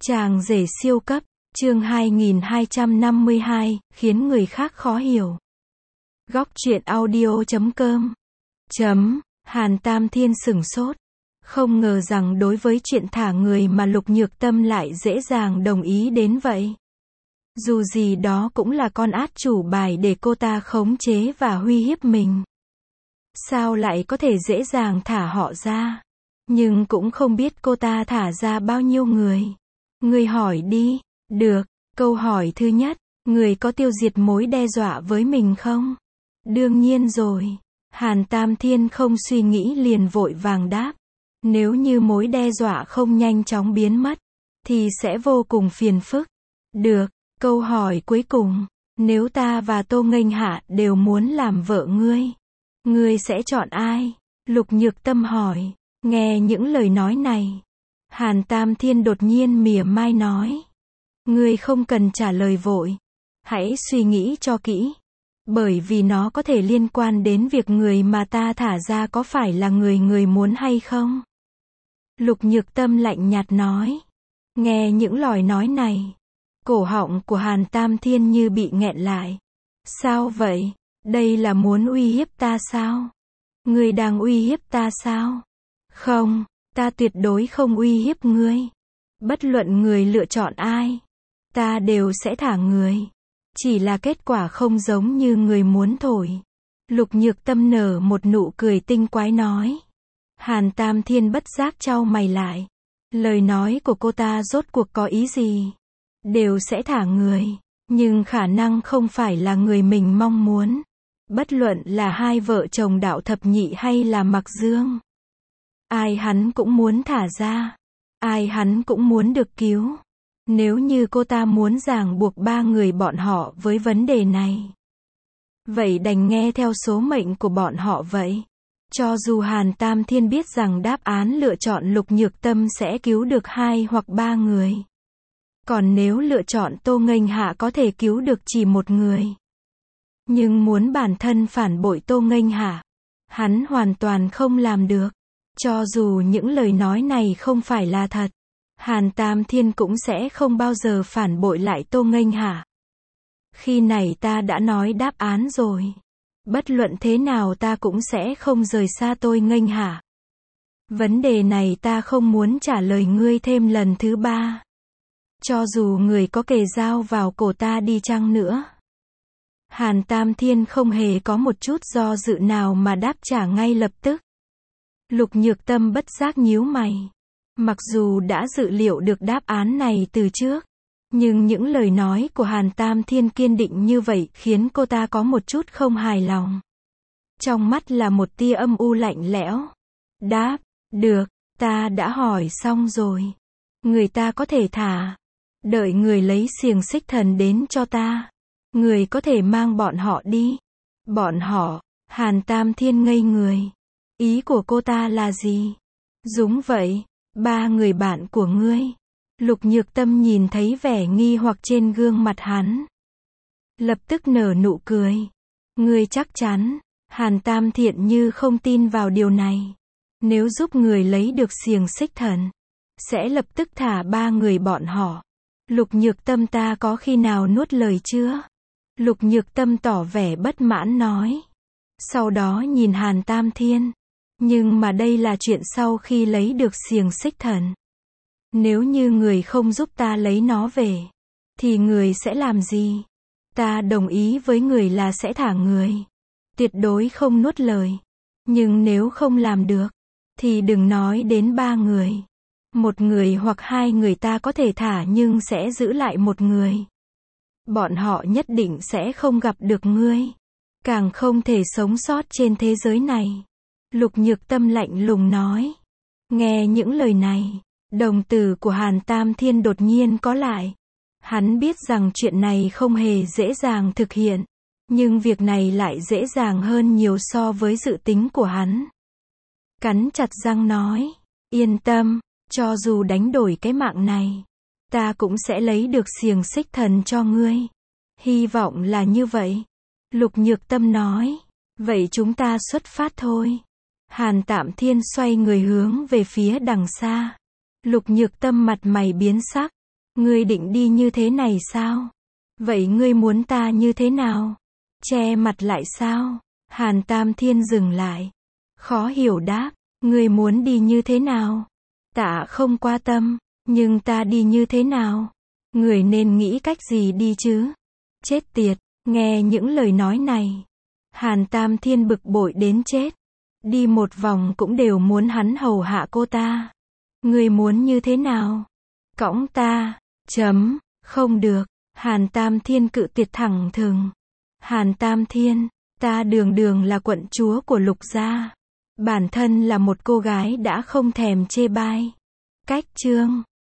Chàng rể siêu cấp, chương 2252, khiến người khác khó hiểu. Góc truyện audio.com Hàn Tam Thiên sửng sốt. Không ngờ rằng đối với chuyện thả người mà Lục Nhược Tâm lại dễ dàng đồng ý đến vậy. Dù gì đó cũng là con át chủ bài để cô ta khống chế và uy hiếp mình. Sao lại có thể dễ dàng thả họ ra? Nhưng cũng không biết cô ta thả ra bao nhiêu người. Người hỏi đi. Được. Câu hỏi thứ nhất, người có tiêu diệt mối đe dọa với mình không? Đương nhiên rồi. Hàn Tam Thiên không suy nghĩ liền vội vàng đáp. Nếu như mối đe dọa không nhanh chóng biến mất, thì sẽ vô cùng phiền phức. Được. Câu hỏi cuối cùng, nếu ta và Tô Nghênh Hạ đều muốn làm vợ ngươi sẽ chọn ai? Lục Nhược Tâm hỏi. Nghe những lời nói này, Hàn Tam Thiên đột nhiên mỉa mai nói. Ngươi không cần trả lời vội. Hãy suy nghĩ cho kỹ. Bởi vì nó có thể liên quan đến việc người mà ta thả ra có phải là người muốn hay không? Lục Nhược Tâm lạnh nhạt nói. Nghe những lời nói này, cổ họng của Hàn Tam Thiên như bị nghẹn lại. Sao vậy? Đây là muốn uy hiếp ta sao? Ngươi đang uy hiếp ta sao? Không, ta tuyệt đối không uy hiếp ngươi. Bất luận người lựa chọn ai, ta đều sẽ thả người. Chỉ là kết quả không giống như người muốn thổi. Lục Nhược Tâm nở một nụ cười tinh quái nói. Hàn Tam Thiên bất giác chau mày lại. Lời nói của cô ta rốt cuộc có ý gì? Đều sẽ thả người, nhưng khả năng không phải là người mình mong muốn. Bất luận là hai vợ chồng Đạo Thập Nhị hay là Mặc Dương, ai hắn cũng muốn thả ra, ai hắn cũng muốn được cứu. Nếu như cô ta muốn ràng buộc ba người bọn họ với vấn đề này, vậy đành nghe theo số mệnh của bọn họ vậy. Cho dù Hàn Tam Thiên biết rằng đáp án lựa chọn Lục Nhược Tâm sẽ cứu được 2 hoặc 3 người. Còn nếu lựa chọn Tô Nghênh Hạ có thể cứu được chỉ 1 người. Nhưng muốn bản thân phản bội Tô Nghênh Hạ, hắn hoàn toàn không làm được. Cho dù những lời nói này không phải là thật, Hàn Tam Thiên cũng sẽ không bao giờ phản bội lại Tô Nghênh Hạ. Khi này ta đã nói đáp án rồi. Bất luận thế nào ta cũng sẽ không rời xa Tô Nghênh Hạ. Vấn đề này ta không muốn trả lời ngươi thêm lần thứ 3. Cho dù người có kề dao vào cổ ta đi chăng nữa. Hàn Tam Thiên không hề có một chút do dự nào mà đáp trả ngay lập tức. Lục Nhược Tâm bất giác nhíu mày. Mặc dù đã dự liệu được đáp án này từ trước, nhưng những lời nói của Hàn Tam Thiên kiên định như vậy khiến cô ta có một chút không hài lòng. Trong mắt là một tia âm u lạnh lẽo. Đáp, được, ta đã hỏi xong rồi. Người ta có thể thả. Đợi người lấy xiềng xích thần đến cho ta. Người có thể mang bọn họ đi. Bọn họ, Hàn Tam Thiên ngây người. Ý của cô ta là gì? Đúng vậy, 3 người bạn của ngươi. Lục Nhược Tâm nhìn thấy vẻ nghi hoặc trên gương mặt hắn. Lập tức nở nụ cười. Ngươi chắc chắn? Hàn Tam Thiện như không tin vào điều này. Nếu giúp người lấy được xiềng xích thần, sẽ lập tức thả 3 người bọn họ. Lục Nhược Tâm ta có khi nào nuốt lời chưa? Lục Nhược Tâm tỏ vẻ bất mãn nói. Sau đó nhìn Hàn Tam Thiên. Nhưng mà đây là chuyện sau khi lấy được xiềng xích thần. Nếu như người không giúp ta lấy nó về, thì người sẽ làm gì? Ta đồng ý với người là sẽ thả người. Tuyệt đối không nuốt lời. Nhưng nếu không làm được, thì đừng nói đến 3 người. 1 người hoặc 2 người ta có thể thả nhưng sẽ giữ lại 1 người. Bọn họ nhất định sẽ không gặp được ngươi. Càng không thể sống sót trên thế giới này. Lục Nhược Tâm lạnh lùng nói. Nghe những lời này, đồng tử của Hàn Tam Thiên đột nhiên có lại. Hắn biết rằng chuyện này không hề dễ dàng thực hiện. Nhưng việc này lại dễ dàng hơn nhiều so với dự tính của hắn. Cắn chặt răng nói. Yên tâm, cho dù đánh đổi cái mạng này, ta cũng sẽ lấy được xiềng xích thần cho ngươi. Hy vọng là như vậy. Lục Nhược Tâm nói. Vậy chúng ta xuất phát thôi. Hàn Tam Thiên xoay người hướng về phía đằng xa. Lục Nhược Tâm mặt mày biến sắc. Ngươi định đi như thế này sao? Vậy ngươi muốn ta như thế nào? Che mặt lại sao? Hàn Tam Thiên dừng lại. Khó hiểu đáp, ngươi muốn đi như thế nào? Tạ không qua tâm, nhưng ta đi như thế nào? Người nên nghĩ cách gì đi chứ? Chết tiệt, nghe những lời nói này. Hàn Tam Thiên bực bội đến chết. Đi một vòng cũng đều muốn hắn hầu hạ cô ta. Ngươi muốn như thế nào? Cõng ta. Không được. Hàn Tam Thiên cự tuyệt thẳng thừng. Hàn Tam Thiên, ta đường đường là quận chúa của Lục gia. Bản thân là một cô gái đã không thèm chê bai. Cách chương